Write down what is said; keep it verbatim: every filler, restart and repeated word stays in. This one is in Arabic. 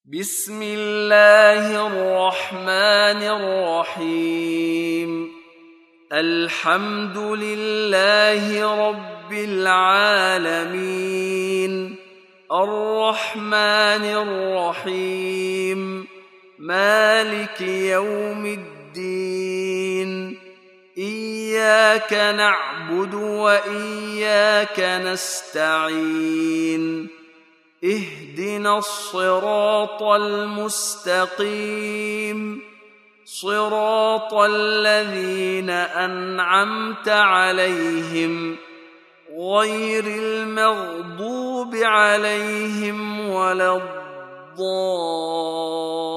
بسم الله الرحمن الرحيم. الحمد لله رب العالمين، الرحمن الرحيم، مالك يوم الدين. إياك نعبد وإياك نستعين. اهدنا الصراط المستقيم، صراط الذين أنعمت عليهم غير المغضوب عليهم ولا الضالين.